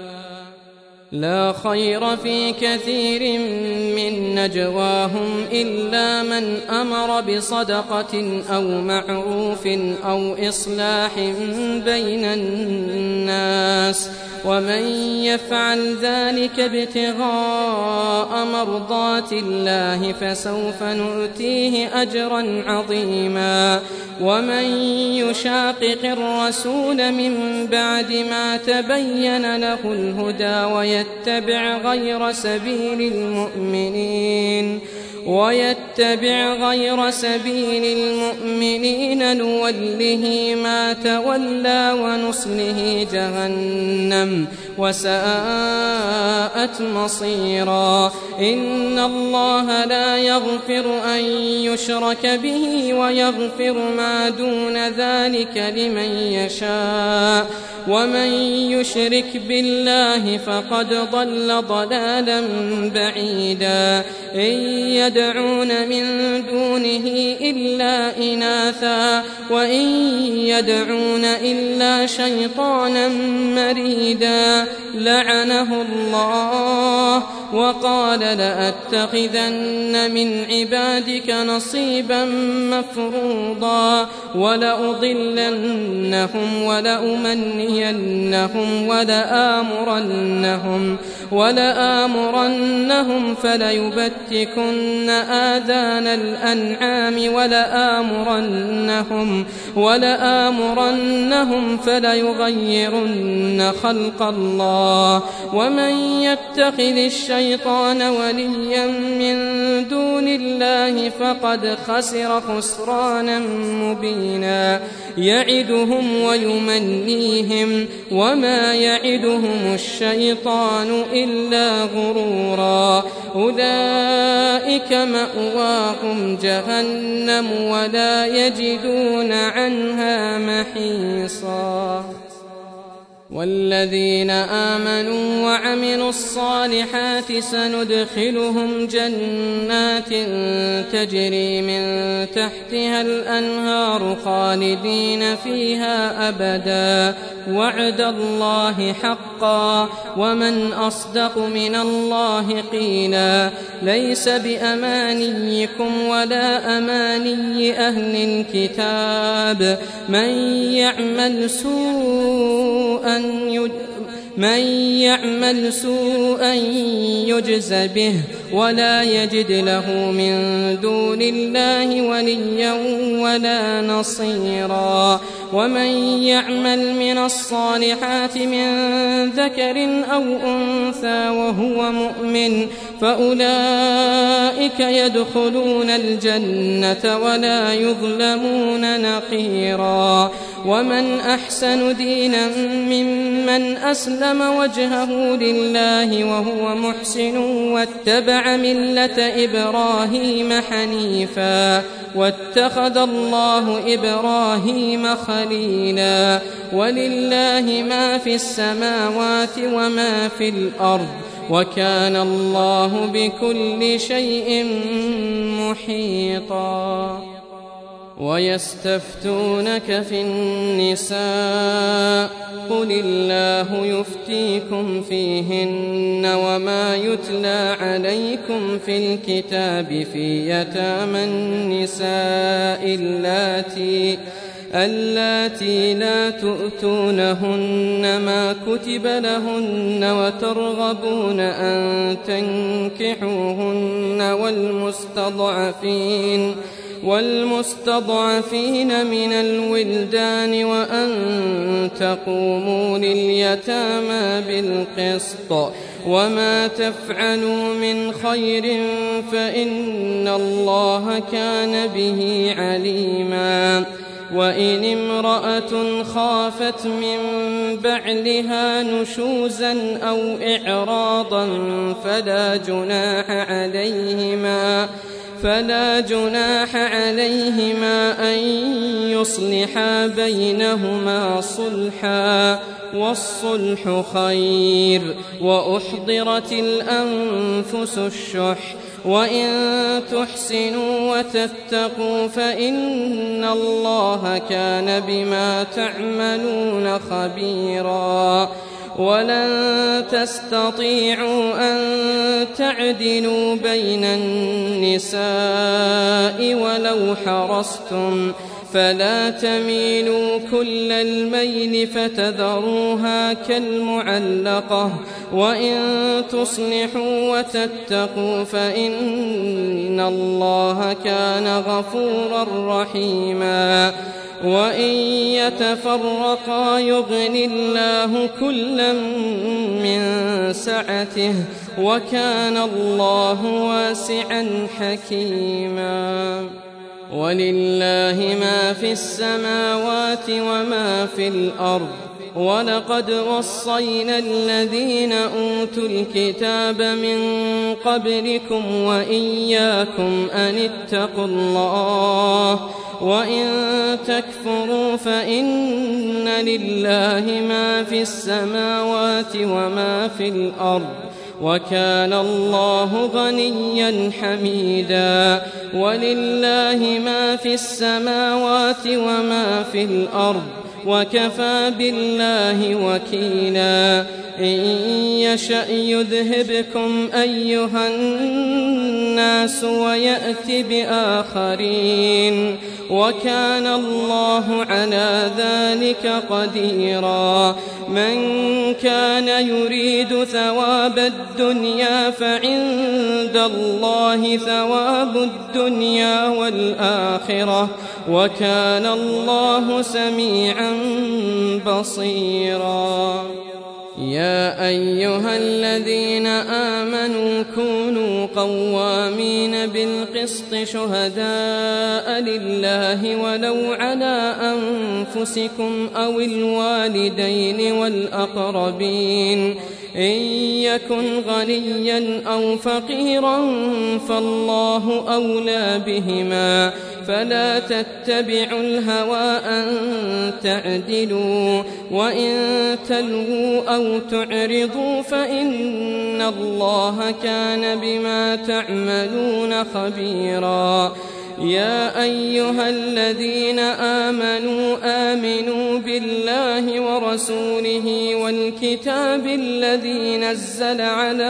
Speaker 1: لا خير في كثير من نجواهم إلا من أمر بصدقة أو معروف أو إصلاح بين الناس ومن يفعل ذلك ابتغاء مرضات الله فسوف نؤتيه أجرا عظيما ومن يشاقق الرسول من بعد ما تبين له الهدى ويتبع غير سبيل المؤمنين نوله ما تولى ونصله جهنم وساءت مصيرا إن الله لا يغفر أن يشرك به ويغفر ما دون ذلك لمن يشاء ومن يشرك بالله فقد ضل ضلالا بعيدا إن يدعون من دونه إلا إناثا وإن يدعون إلا شيطانا مريدا لعنه الله وقال لأتخذن من عبادك نصيبا مفروضا ولأضلنهم ولأمنينهم ولآمرنهم فليبتكن آذان الأنعام ولآمرنهم فليغيرن خلق الله ومن يتخذ الشيطان وليا من دون الله فقد خسر خسرانا مبينا يعدهم ويمنيهم وما يعدهم الشيطان إلا غرورا أولئك مأواهم جهنم ولا يجدون عنها محيصا والذين آمنوا وعملوا الصالحات سندخلهم جنات تجري من تحتها الأنهار خالدين فيها أبدا وعد الله حقا ومن أصدق من الله قيلا ليس بأمانيكم ولا أماني أهل الكتاب من يعمل سوءا يجز به ولا يجد له من دون الله وليا ولا نصيرا ومن يعمل من الصالحات من ذكر أو أنثى وهو مؤمن فأولئك يدخلون الجنة ولا يظلمون نقيرا ومن أحسن دينا ممن أسلم وجهه لله وهو محسن واتبع ملة إبراهيم حنيفا واتخذ الله إبراهيم خليلا ولله ما في السماوات وما في الأرض وكان الله بكل شيء محيطا. ويستفتونك في النساء قل الله يفتيكم فيهن وما يتلى عليكم في الكتاب في يتامى النساء اللاتي لا تؤتونهن ما كتب لهن وترغبون أن تنكحوهن والمستضعفين من الولدان وأن تقوموا لليتامى بالقسط وما تفعلوا من خير فإن الله كان به عليما. وإن امرأة خافت من بعلها نشوزا أو إعراضا فلا جناح عليهما أن يصلحا بينهما صلحا والصلح خير. وأحضرت الأنفس الشح وإن تحسنوا وتتقوا فإن الله كان بما تعملون خبيرا. ولن تستطيعوا أن تعدلوا بين النساء ولو حرصتم فلا تميلوا كل الميل فتذروها كالمعلقة. وإن تصلحوا وتتقوا فإن الله كان غفورا رحيما. وإن يتفرقا يغن الله كلا من سعته وكان الله واسعا حكيما. ولله ما في السماوات وما في الأرض. ولقد وصينا الذين أوتوا الكتاب من قبلكم وإياكم أن اتقوا الله وإن تكفروا فإن لله ما في السماوات وما في الأرض وكان الله غنيا حميدا. ولله ما في السماوات وما في الأرض وكفى بالله وكيلا. إن يشأ يذهبكم أيها الناس ويأت بآخرين وكان الله على ذلك قديرا. من كان يريد ثواب الدنيا فعند الله ثواب الدنيا والآخرة وكان الله سميعا بصيرا. يا أيها الذين آمنوا كونوا قوامين بالقسط شهداء لله ولو على أنفسكم أو الوالدين والأقربين إن يكن غنيا أو فقيرا فالله أولى بهما فلا تتبعوا الهوى أن تعدلوا وإن تلووا أو تعرضوا فإن الله كان بما تعملون خبيرا. يا أيها الذين آمنوا بالله ورسوله والكتاب الذي نزل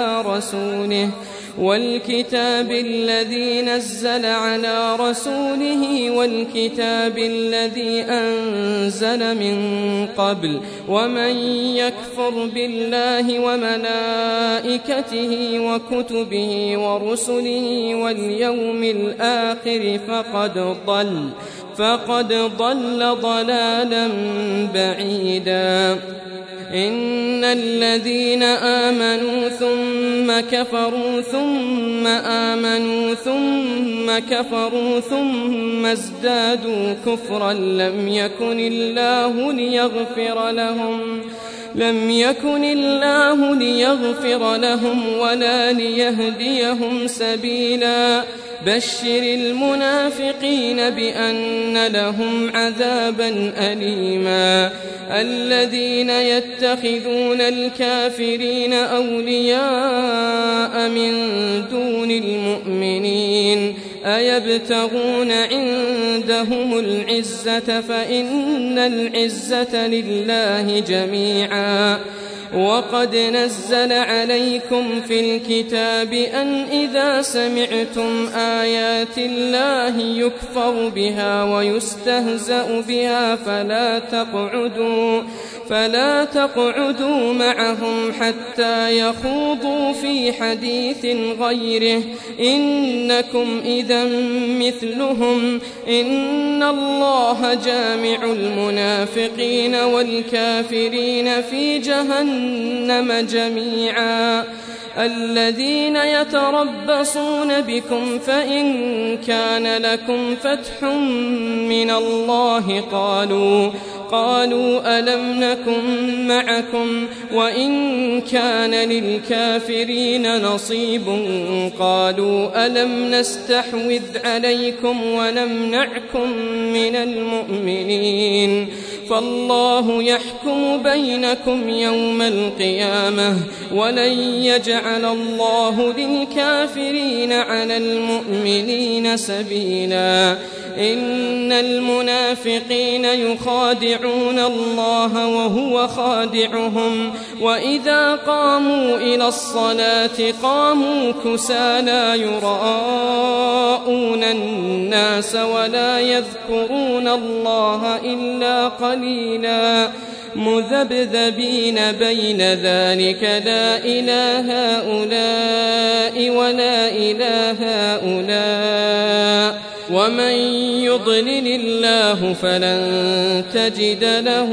Speaker 1: على رسوله والكتاب الذي أنزل من قبل ومن يكفر بالله وملائكته وكتبه ورسله واليوم الآخر فقد ضل ضلالا بعيدا. إن الذين آمنوا ثم كفروا ثم آمنوا ثم كفروا ثم ازدادوا كفرا لم يكن الله لم يكن الله ليغفر لهم ولا ليهديهم سبيلا بشر المنافقين بأن لهم عذابا أليما الذين يتخذون الكافرين أولياء من دون المؤمنين أيبتغون عندهم العزة فإن العزة لله جميعا وقد نزل عليكم في الكتاب أن إذا سمعتم آيات الله يكفر بها ويستهزأ بها فلا تقعدوا معهم حتى يخوضوا في حديث غيره إنكم إذا مثلهم إن الله جامع المنافقين والكافرين في جهنم جميعا الذين يتربصون بكم فإن كان لكم فتح من الله قالوا ألم نكن معكم وإن كان للكافرين نصيب قالوا ألم نستحوذ عليكم ونمنعكم من المؤمنين فالله يحكم بينكم يوم القيامة ولن يجعل الله للكافرين على المؤمنين سبيلا إن المنافقين يخادعون الله وهو خادعهم وإذا قاموا إلى الصلاة قاموا كسالى يراءون الناس ولا يذكرون الله إلا قليلا مذبذبين بين ذلك لا إله هؤلاء ولا إله هؤلاء ومن يضلل الله فلن تجد له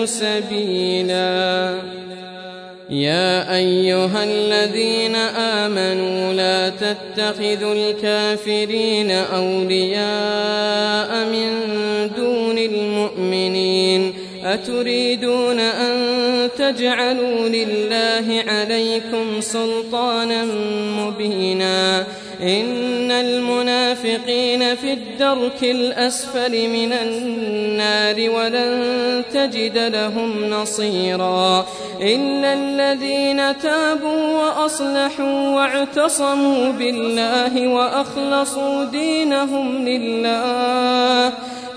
Speaker 1: سبيلا يا أيها الذين آمنوا لا تتخذوا الكافرين أولياء من دون المؤمنين أتريدون أن تجعلوا لله عليكم سلطانا مبينا إن المنافقين في الدرك الأسفل من النار ولن تجد لهم نصيرا إلا الذين تابوا وأصلحوا واعتصموا بالله وأخلصوا دينهم لله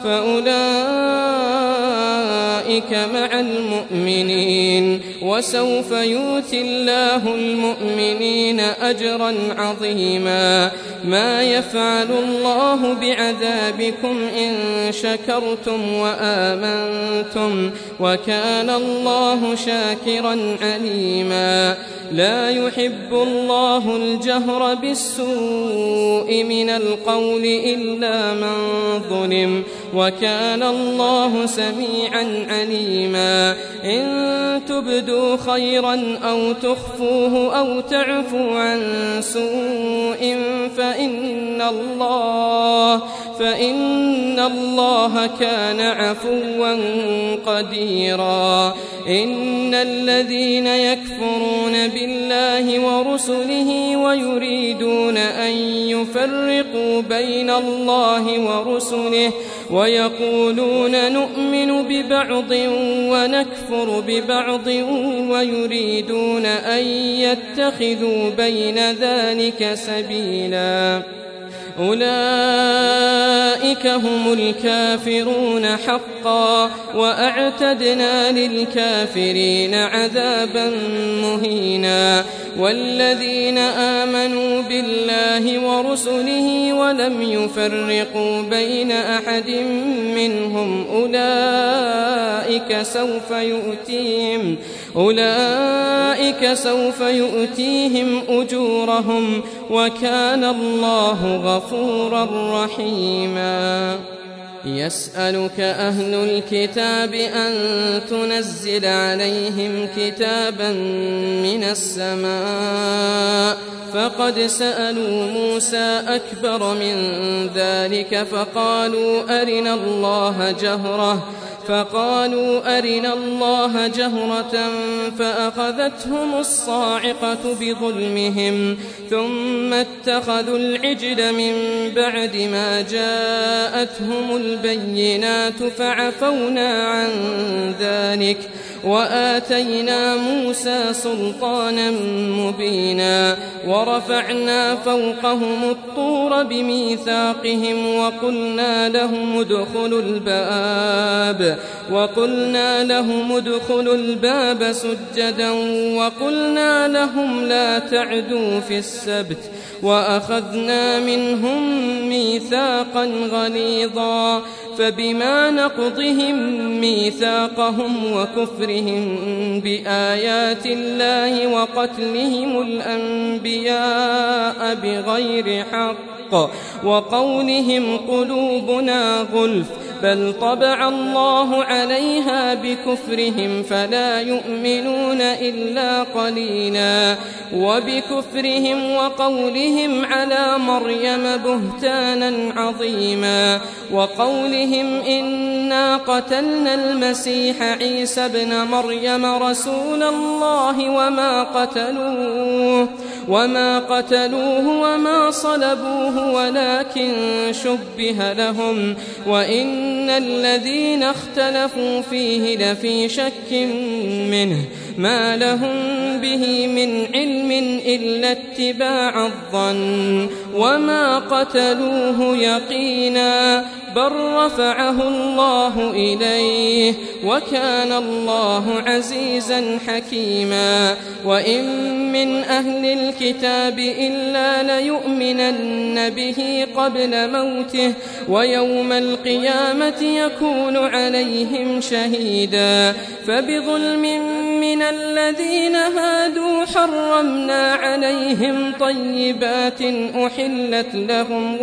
Speaker 1: فأولئك مع المؤمنين وسوف يؤتي الله المؤمنين أجرا عظيما ما يفعل الله بعذابكم إن شكرتم وآمنتم وكان الله شاكرا عليما لا يحب الله الجهر بالسوء من القول إلا من ظلم وكان الله سميعا عليما إن تبدوا خيرا أو تخفوه أو تعفوا عن سوء فإن الله كان عفوا قديرا إن الذين يكفرون بالله ورسله ويريدون أن يفرقوا بين الله ورسله ويقولون نؤمن ببعض ونكفر ببعض ويريدون أن يتخذوا بين ذلك سبيلا أولئك هم الكافرون حقا وأعتدنا للكافرين عذابا مهينا والذين آمنوا بالله ورسله ولم يفرقوا بين أحد منهم أولئك سوف يؤتيهم أجورهم وكان الله غفورا رحيما يسألك أهل الكتاب أن تنزل عليهم كتابا من السماء فقد سألوا موسى أكبر من ذلك فقالوا أرنا الله جهرة فقالوا أرنا الله جهرة فأخذتهم الصاعقة بظلمهم ثم اتخذوا العجل من بعد ما جاءتهم البينات فعفونا عن ذلك وآتينا موسى سلطانا مبينا ورفعنا فوقهم الطور بميثاقهم وقلنا لهم ادخلوا الباب سجدا وقلنا لهم لا تعدوا في السبت وأخذنا منهم ميثاقا غليظا فبما نقضهم ميثاقهم وكفرهم بآيات الله وقتلهم الأنبياء بغير حق وقولهم قلوبنا غلف بل طبع الله عليها بكفرهم فلا يؤمنون إلا قليلا وبكفرهم وقولهم على مريم بهتانا عظيما وقولهم إنا قتلنا المسيح عيسى ابن مريم رسول الله وما قتلوه وما صلبوه ولكن شبه لهم وإن الذين اختلفوا فيه لفي شك منه ما لهم به من علم إلا اتباع الظن وما قتلوه يقينا بل رفعه الله إليه وكان الله عزيزا حكيما وإن من أهل الكتاب إلا ليؤمنن به قبل موته ويوم القيامة يكون عليهم شهيدا فبظلم من الذين هادوا حرمنا عليهم طيبات أحلت لهم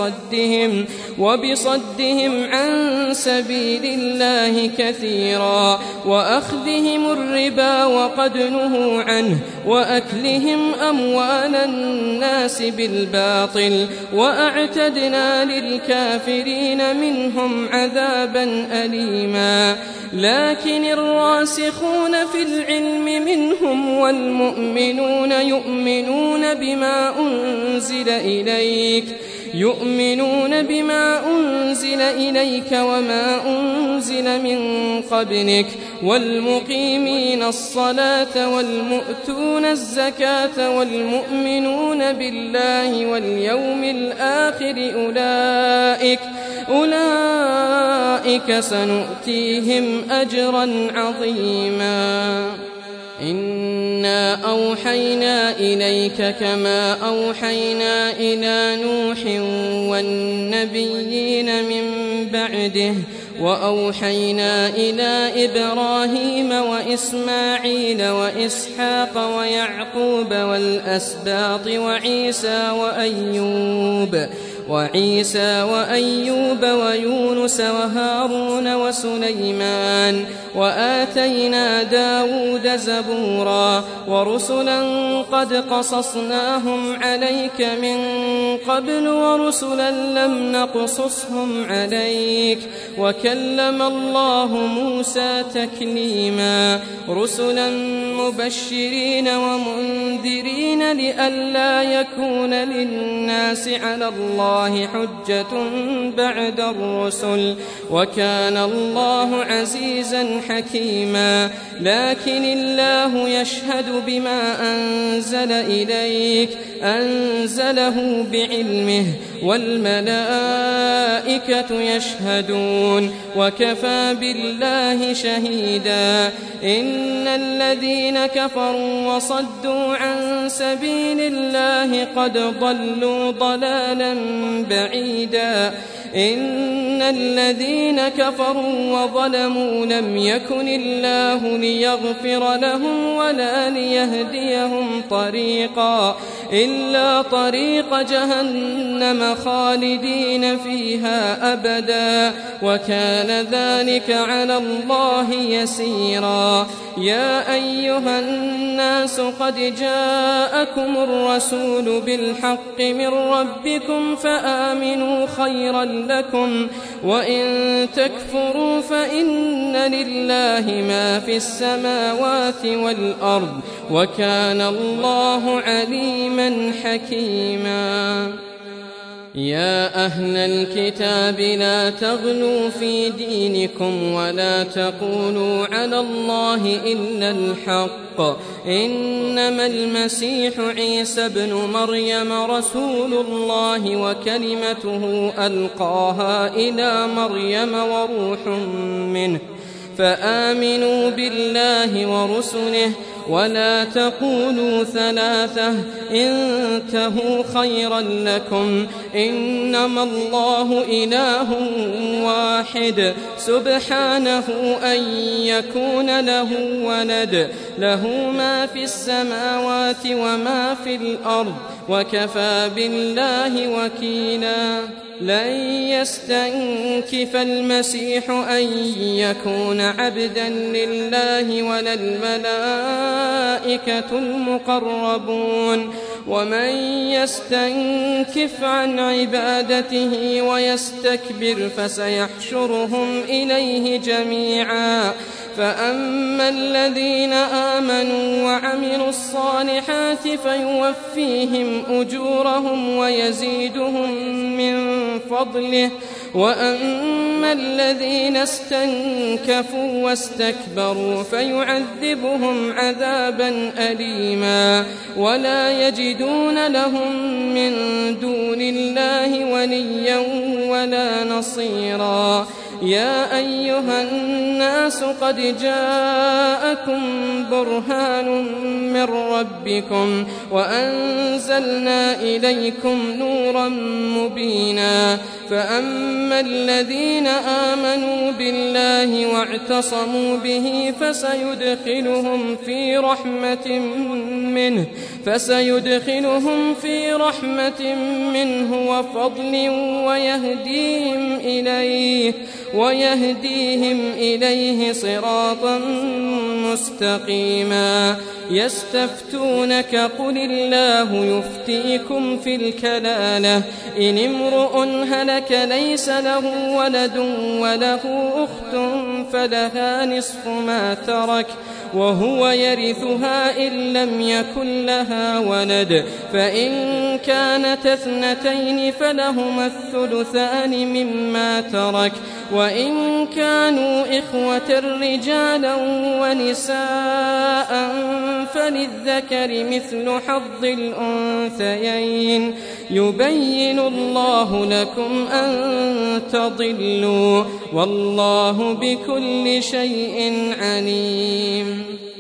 Speaker 1: وبصدهم عن سبيل الله كثيرا وأخذهم الربا وقد نهوا عنه وأكلهم أموال الناس بالباطل وأعتدنا للكافرين منهم عذابا أليما لكن الراسخون في العلم منهم والمؤمنون يؤمنون بما أنزل إليك وما أنزل من قبلك والمقيمين الصلاة والمؤتون الزكاة والمؤمنون بالله واليوم الآخر أولئك سنؤتيهم أجرا عظيما إنا أوحينا إليك كما أوحينا إلى نوح والنبيين من بعده وأوحينا إلى إبراهيم وإسماعيل وإسحاق ويعقوب والأسباط وعيسى وأيوب ويونس وهارون وسليمان وآتينا داود زبورا ورسلا قد قصصناهم عليك من قبل ورسلا لم نقصصهم عليك وكلم الله موسى تكليما رسلا مبشرين ومنذرين لئلا يكون للناس على الله حجة بعد الرسل وكان الله عزيزا حكيما لكن الله يشهد بما أنزل إليك أنزله بعلمه والملائكة يشهدون وكفى بالله شهيدا إن الذين كفروا وصدوا عن سبيل الله قد ضلوا ضلالا بعيدا إن الذين كفروا وظلموا لم يكن الله ليغفر لهم ولا ليهديهم طريقا إلا طريق جهنم خالدين فيها أبدا وكان ذلك على الله يسيرا يا أيها الناس قد جاءكم الرسول بالحق من ربكم فآمنوا خيرا لكم وإن تكفروا فإن لله ما في السماوات والأرض وكان الله عليما حكيما. يا أهل الكتاب لا تغلوا في دينكم ولا تقولوا على الله إلا الحق إنما المسيح عيسى ابن مريم رسول الله وكلمته ألقاها إلى مريم وروح منه فآمنوا بالله ورسله ولا تقولوا ثلاثة انتهوا خيرا لكم إنما الله إله واحد سبحانه أن يكون له ولد له ما في السماوات وما في الأرض وكفى بالله وكيلا. لن يستنكف المسيح أن يكون عبدا لله ولا الملائكة المقربون ومن يستنكف عن عبادته ويستكبر فسيحشرهم إليه جميعا. فأما الذين آمنوا وعملوا الصالحات فيوفيهم أجورهم ويزيدهم من فضله وأما الذين استنكفوا واستكبروا فيعذبهم عذابا أليما ولا يجدون لهم من دون الله وليا ولا نصيرا. يا أيها الناس قد جاءكم برهان من ربكم وأنزلنا إليكم نورا مبينا. فأما الذين آمنوا بالله واعتصموا به فسيدخلهم في رحمة منه وفضل ويهديهم إليه صراطا مستقيما. يستفتونك قل الله يفتيكم في الكلالة إن امرؤ هلك ليس له ولد وله أخت فلها نصف ما ترك وهو يرثها إن لم يكن لها ولد فإن كانت اثنتين فلهما الثلثان مما ترك وإن كانوا إخوة رجالا ونساء فللذكر مثل حظ الأنثيين يبين الله لكم أن تضلوا والله بكل شيء عليم.